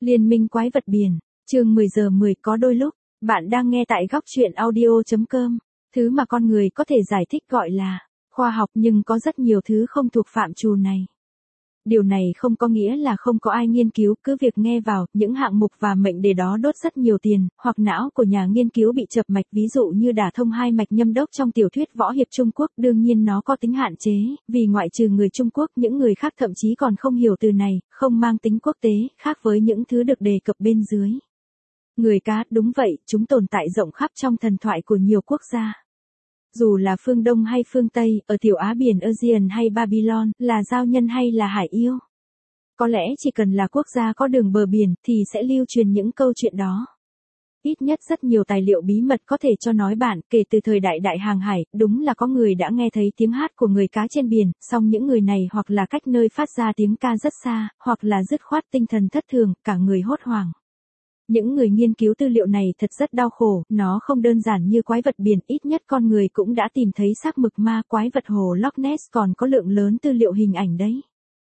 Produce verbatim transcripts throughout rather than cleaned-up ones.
Liên minh quái vật biển, chương mười giờ mười có đôi lúc, bạn đang nghe tại góc truyện audio.com, thứ mà con người có thể giải thích gọi là khoa học nhưng có rất nhiều thứ không thuộc phạm trù này. Điều này không có nghĩa là không có ai nghiên cứu, cứ việc nghe vào những hạng mục và mệnh đề đó đốt rất nhiều tiền, hoặc não của nhà nghiên cứu bị chập mạch, ví dụ như đả thông hai mạch nhâm đốc trong tiểu thuyết võ hiệp Trung Quốc. Đương nhiên nó có tính hạn chế, vì ngoại trừ người Trung Quốc, những người khác thậm chí còn không hiểu từ này, không mang tính quốc tế, khác với những thứ được đề cập bên dưới. Người cá, đúng vậy, chúng tồn tại rộng khắp trong thần thoại của nhiều quốc gia. Dù là phương Đông hay phương Tây, ở tiểu Á biển Aegean hay Babylon, là giao nhân hay là hải yêu. Có lẽ chỉ cần là quốc gia có đường bờ biển thì sẽ lưu truyền những câu chuyện đó. Ít nhất rất nhiều tài liệu bí mật có thể cho nói bạn, kể từ thời đại đại hàng hải, đúng là có người đã nghe thấy tiếng hát của người cá trên biển, song những người này hoặc là cách nơi phát ra tiếng ca rất xa, hoặc là dứt khoát tinh thần thất thường, cả người hốt hoảng. Những người nghiên cứu tư liệu này thật rất đau khổ, nó không đơn giản như quái vật biển, ít nhất con người cũng đã tìm thấy xác mực ma quái vật hồ Loch Ness, còn có lượng lớn tư liệu hình ảnh đấy.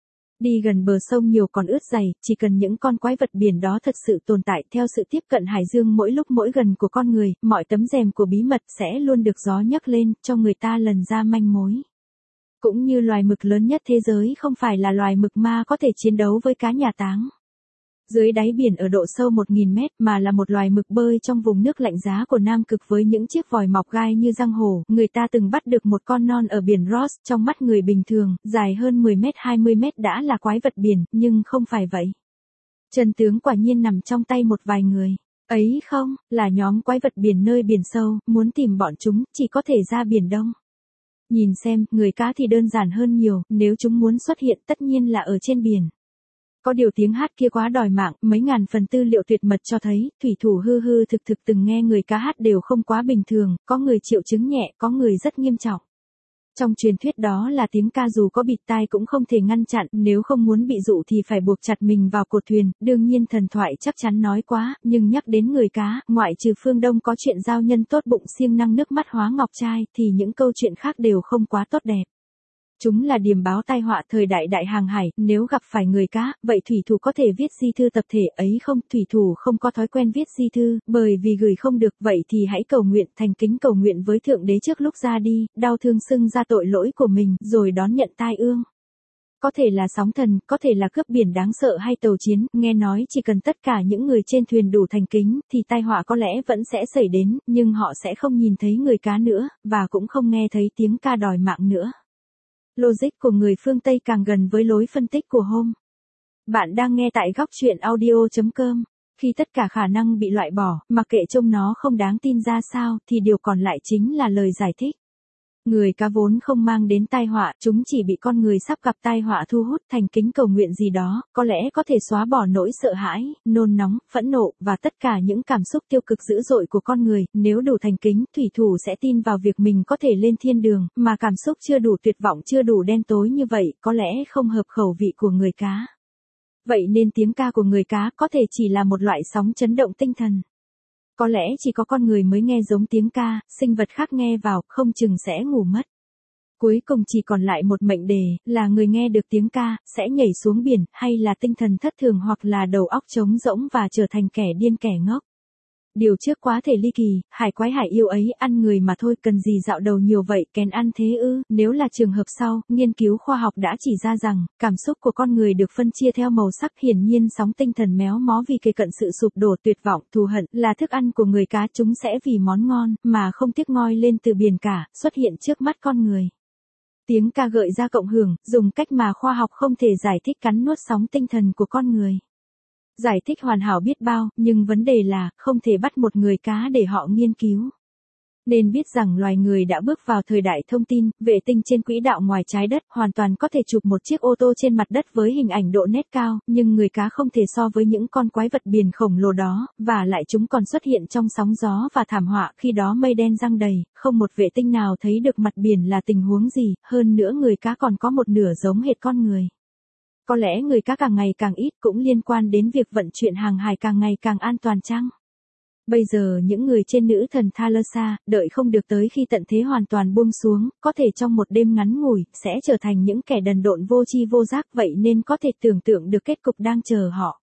Đi gần bờ sông nhiều còn ướt dày, chỉ cần những con quái vật biển đó thật sự tồn tại, theo sự tiếp cận hải dương mỗi lúc mỗi gần của con người, mọi tấm rèm của bí mật sẽ luôn được gió nhấc lên, cho người ta lần ra manh mối. Cũng như loài mực lớn nhất thế giới không phải là loài mực ma có thể chiến đấu với cá nhà táng dưới đáy biển ở độ sâu một nghìn mét, mà là một loài mực bơi trong vùng nước lạnh giá của Nam Cực với những chiếc vòi mọc gai như răng hổ. Người ta từng bắt được một con non ở biển Ross, trong mắt người bình thường, dài hơn mười mét hai mươi mét đã là quái vật biển, nhưng không phải vậy. Chân tướng quả nhiên nằm trong tay một vài người. Ấy không, là nhóm quái vật biển nơi biển sâu, muốn tìm bọn chúng, chỉ có thể ra Biển Đông. Nhìn xem, người cá thì đơn giản hơn nhiều, nếu chúng muốn xuất hiện tất nhiên là ở trên biển. Có điều tiếng hát kia quá đòi mạng, mấy ngàn phần tư liệu tuyệt mật cho thấy, thủy thủ hư hư thực thực từng nghe người cá hát đều không quá bình thường, có người triệu chứng nhẹ, có người rất nghiêm trọng. Trong truyền thuyết đó là tiếng ca dù có bịt tai cũng không thể ngăn chặn, nếu không muốn bị dụ thì phải buộc chặt mình vào cột thuyền, đương nhiên thần thoại chắc chắn nói quá, nhưng nhắc đến người cá, ngoại trừ phương Đông có chuyện giao nhân tốt bụng siêng năng nước mắt hóa ngọc trai, thì những câu chuyện khác đều không quá tốt đẹp. Chúng là điềm báo tai họa thời đại đại hàng hải, nếu gặp phải người cá, vậy thủy thủ có thể viết di thư tập thể, ấy không, thủy thủ không có thói quen viết di thư, bởi vì gửi không được, vậy thì hãy cầu nguyện, thành kính cầu nguyện với Thượng Đế trước lúc ra đi, đau thương xưng ra tội lỗi của mình, rồi đón nhận tai ương. Có thể là sóng thần, có thể là cướp biển đáng sợ hay tàu chiến, nghe nói chỉ cần tất cả những người trên thuyền đủ thành kính, thì tai họa có lẽ vẫn sẽ xảy đến, nhưng họ sẽ không nhìn thấy người cá nữa, và cũng không nghe thấy tiếng ca đòi mạng nữa. Logic của người phương Tây càng gần với lối phân tích của Holmes. Bạn đang nghe tại góc truyện audio.com. Khi tất cả khả năng bị loại bỏ, mặc kệ trông nó không đáng tin ra sao, thì điều còn lại chính là lời giải thích. Người cá vốn không mang đến tai họa, chúng chỉ bị con người sắp gặp tai họa thu hút, thành kính cầu nguyện gì đó, có lẽ có thể xóa bỏ nỗi sợ hãi, nôn nóng, phẫn nộ, và tất cả những cảm xúc tiêu cực dữ dội của con người. Nếu đủ thành kính, thủy thủ sẽ tin vào việc mình có thể lên thiên đường, mà cảm xúc chưa đủ tuyệt vọng, chưa đủ đen tối như vậy, có lẽ không hợp khẩu vị của người cá. Vậy nên tiếng ca của người cá có thể chỉ là một loại sóng chấn động tinh thần. Có lẽ chỉ có con người mới nghe giống tiếng ca, sinh vật khác nghe vào, không chừng sẽ ngủ mất. Cuối cùng chỉ còn lại một mệnh đề, là người nghe được tiếng ca, sẽ nhảy xuống biển, hay là tinh thần thất thường, hoặc là đầu óc trống rỗng và trở thành kẻ điên kẻ ngốc. Điều trước quá thể ly kỳ, hải quái hải yêu ấy ăn người mà thôi, cần gì dạo đầu nhiều vậy, kén ăn thế ư? Nếu là trường hợp sau, nghiên cứu khoa học đã chỉ ra rằng, cảm xúc của con người được phân chia theo màu sắc, hiển nhiên sóng tinh thần méo mó vì kề cận sự sụp đổ, tuyệt vọng, thù hận, là thức ăn của người cá, chúng sẽ vì món ngon, mà không tiếc ngoi lên từ biển cả, xuất hiện trước mắt con người. Tiếng ca gợi ra cộng hưởng, dùng cách mà khoa học không thể giải thích, cắn nuốt sóng tinh thần của con người. Giải thích hoàn hảo biết bao, nhưng vấn đề là, không thể bắt một người cá để họ nghiên cứu. Nên biết rằng loài người đã bước vào thời đại thông tin, vệ tinh trên quỹ đạo ngoài trái đất, hoàn toàn có thể chụp một chiếc ô tô trên mặt đất với hình ảnh độ nét cao, nhưng người cá không thể so với những con quái vật biển khổng lồ đó, và lại chúng còn xuất hiện trong sóng gió và thảm họa, khi đó mây đen giăng đầy, không một vệ tinh nào thấy được mặt biển là tình huống gì, hơn nữa người cá còn có một nửa giống hệt con người. Có lẽ người cá càng ngày càng ít cũng liên quan đến việc vận chuyển hàng hải càng ngày càng an toàn chăng? Bây giờ những người trên nữ thần Thalassa, đợi không được tới khi tận thế hoàn toàn buông xuống, có thể trong một đêm ngắn ngủi, sẽ trở thành những kẻ đần độn vô tri vô giác, vậy nên có thể tưởng tượng được kết cục đang chờ họ.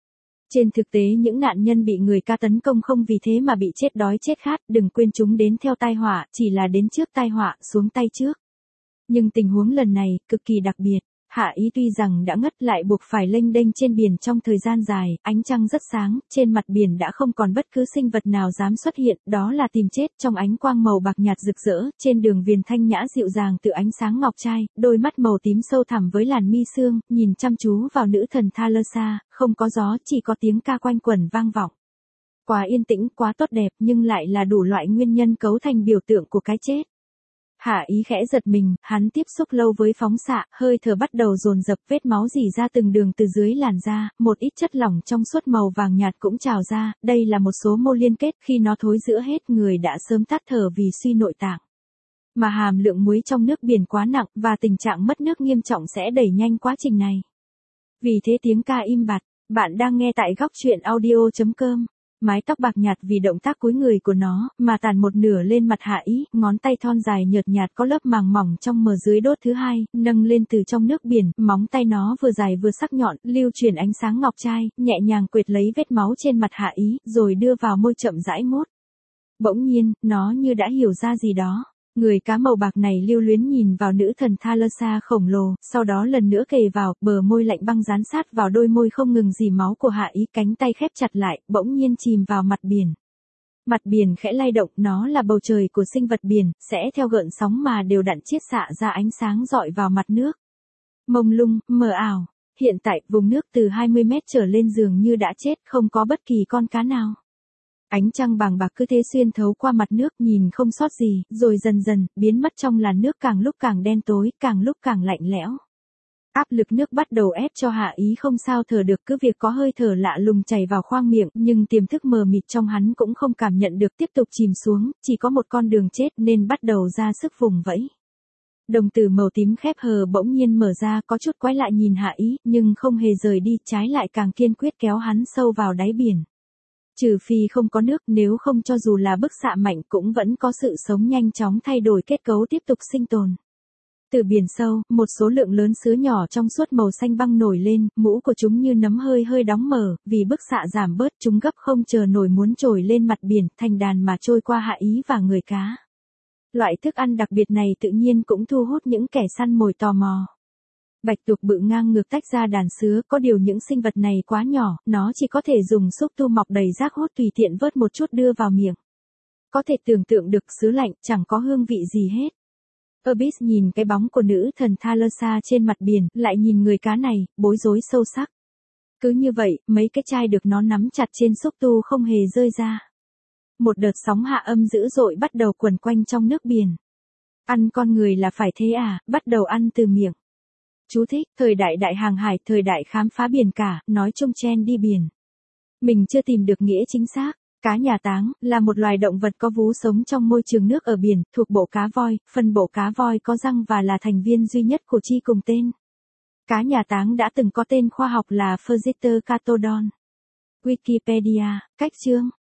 Trên thực tế những nạn nhân bị người cá tấn công không vì thế mà bị chết đói chết khát, đừng quên chúng đến theo tai họa, chỉ là đến trước tai họa, xuống tay trước. Nhưng tình huống lần này, cực kỳ đặc biệt. Hạ Ý tuy rằng đã ngất lại buộc phải lênh đênh trên biển trong thời gian dài, ánh trăng rất sáng, trên mặt biển đã không còn bất cứ sinh vật nào dám xuất hiện, đó là tìm chết trong ánh quang màu bạc nhạt rực rỡ, trên đường viền thanh nhã dịu dàng từ ánh sáng ngọc trai, đôi mắt màu tím sâu thẳm với làn mi sương, nhìn chăm chú vào nữ thần Thalassa, không có gió, chỉ có tiếng ca quanh quẩn vang vọng. Quá yên tĩnh, quá tốt đẹp nhưng lại là đủ loại nguyên nhân cấu thành biểu tượng của cái chết. Hạ Ý khẽ giật mình, hắn tiếp xúc lâu với phóng xạ, hơi thở bắt đầu dồn dập, vết máu rỉ ra từng đường từ dưới làn da, một ít chất lỏng trong suốt màu vàng nhạt cũng trào ra, đây là một số mô liên kết, khi nó thối rữa hết người đã sớm tắt thở vì suy nội tạng. Mà hàm lượng muối trong nước biển quá nặng, và tình trạng mất nước nghiêm trọng sẽ đẩy nhanh quá trình này. Vì thế tiếng ca im bặt, bạn đang nghe tại góc truyện audio chấm com. Mái tóc bạc nhạt vì động tác cúi người của nó, mà tàn một nửa lên mặt Hạ Ý, ngón tay thon dài nhợt nhạt có lớp màng mỏng trong mờ dưới đốt thứ hai, nâng lên từ trong nước biển, móng tay nó vừa dài vừa sắc nhọn, lưu chuyển ánh sáng ngọc trai, nhẹ nhàng quệt lấy vết máu trên mặt Hạ Ý, rồi đưa vào môi chậm rãi mút. Bỗng nhiên, nó như đã hiểu ra gì đó. Người cá màu bạc này lưu luyến nhìn vào nữ thần Thalassa khổng lồ, sau đó lần nữa kề vào, bờ môi lạnh băng dán sát vào đôi môi không ngừng rỉ máu của Hạ Ý, cánh tay khép chặt lại, bỗng nhiên chìm vào mặt biển. Mặt biển khẽ lay động, nó là bầu trời của sinh vật biển, sẽ theo gợn sóng mà đều đặn chiết xạ ra ánh sáng rọi vào mặt nước. Mông lung, mờ ảo. Hiện tại, vùng nước từ hai mươi mét trở lên dường như đã chết, không có bất kỳ con cá nào. Ánh trăng bàng bạc cứ thế xuyên thấu qua mặt nước, nhìn không sót gì, rồi dần dần, biến mất trong làn nước, càng lúc càng đen tối, càng lúc càng lạnh lẽo. Áp lực nước bắt đầu ép cho Hạ Ý không sao thở được, cứ việc có hơi thở lạ lùng chảy vào khoang miệng, nhưng tiềm thức mờ mịt trong hắn cũng không cảm nhận được, tiếp tục chìm xuống, chỉ có một con đường chết nên bắt đầu ra sức vùng vẫy. Đồng tử màu tím khép hờ bỗng nhiên mở ra, có chút quái lạ nhìn Hạ Ý, nhưng không hề rời đi, trái lại càng kiên quyết kéo hắn sâu vào đáy biển. Trừ phi không có nước, nếu không cho dù là bức xạ mạnh cũng vẫn có sự sống nhanh chóng thay đổi kết cấu tiếp tục sinh tồn. Từ biển sâu, một số lượng lớn sứa nhỏ trong suốt màu xanh băng nổi lên, mũ của chúng như nấm hơi hơi đóng mở, vì bức xạ giảm bớt chúng gấp không chờ nổi muốn trồi lên mặt biển, thành đàn mà trôi qua Hạ Ý và người cá. Loại thức ăn đặc biệt này tự nhiên cũng thu hút những kẻ săn mồi tò mò. Bạch tuộc bự ngang ngược tách ra đàn sứa, có điều những sinh vật này quá nhỏ, nó chỉ có thể dùng xúc tu mọc đầy rác hút tùy tiện vớt một chút đưa vào miệng. Có thể tưởng tượng được sứa lạnh, chẳng có hương vị gì hết. Abyss nhìn cái bóng của nữ thần Thalassa trên mặt biển, lại nhìn người cá này, bối rối sâu sắc. Cứ như vậy, mấy cái chai được nó nắm chặt trên xúc tu không hề rơi ra. Một đợt sóng hạ âm dữ dội bắt đầu quẩn quanh trong nước biển. Ăn con người là phải thế à, bắt đầu ăn từ miệng. Chú thích, thời đại đại hàng hải, thời đại khám phá biển cả, nói chung chen đi biển. Mình chưa tìm được nghĩa chính xác. Cá nhà táng, là một loài động vật có vú sống trong môi trường nước ở biển, thuộc bộ cá voi, phân bộ cá voi có răng và là thành viên duy nhất của chi cùng tên. Cá nhà táng đã từng có tên khoa học là Physeter catodon. Wikipedia, cách chương.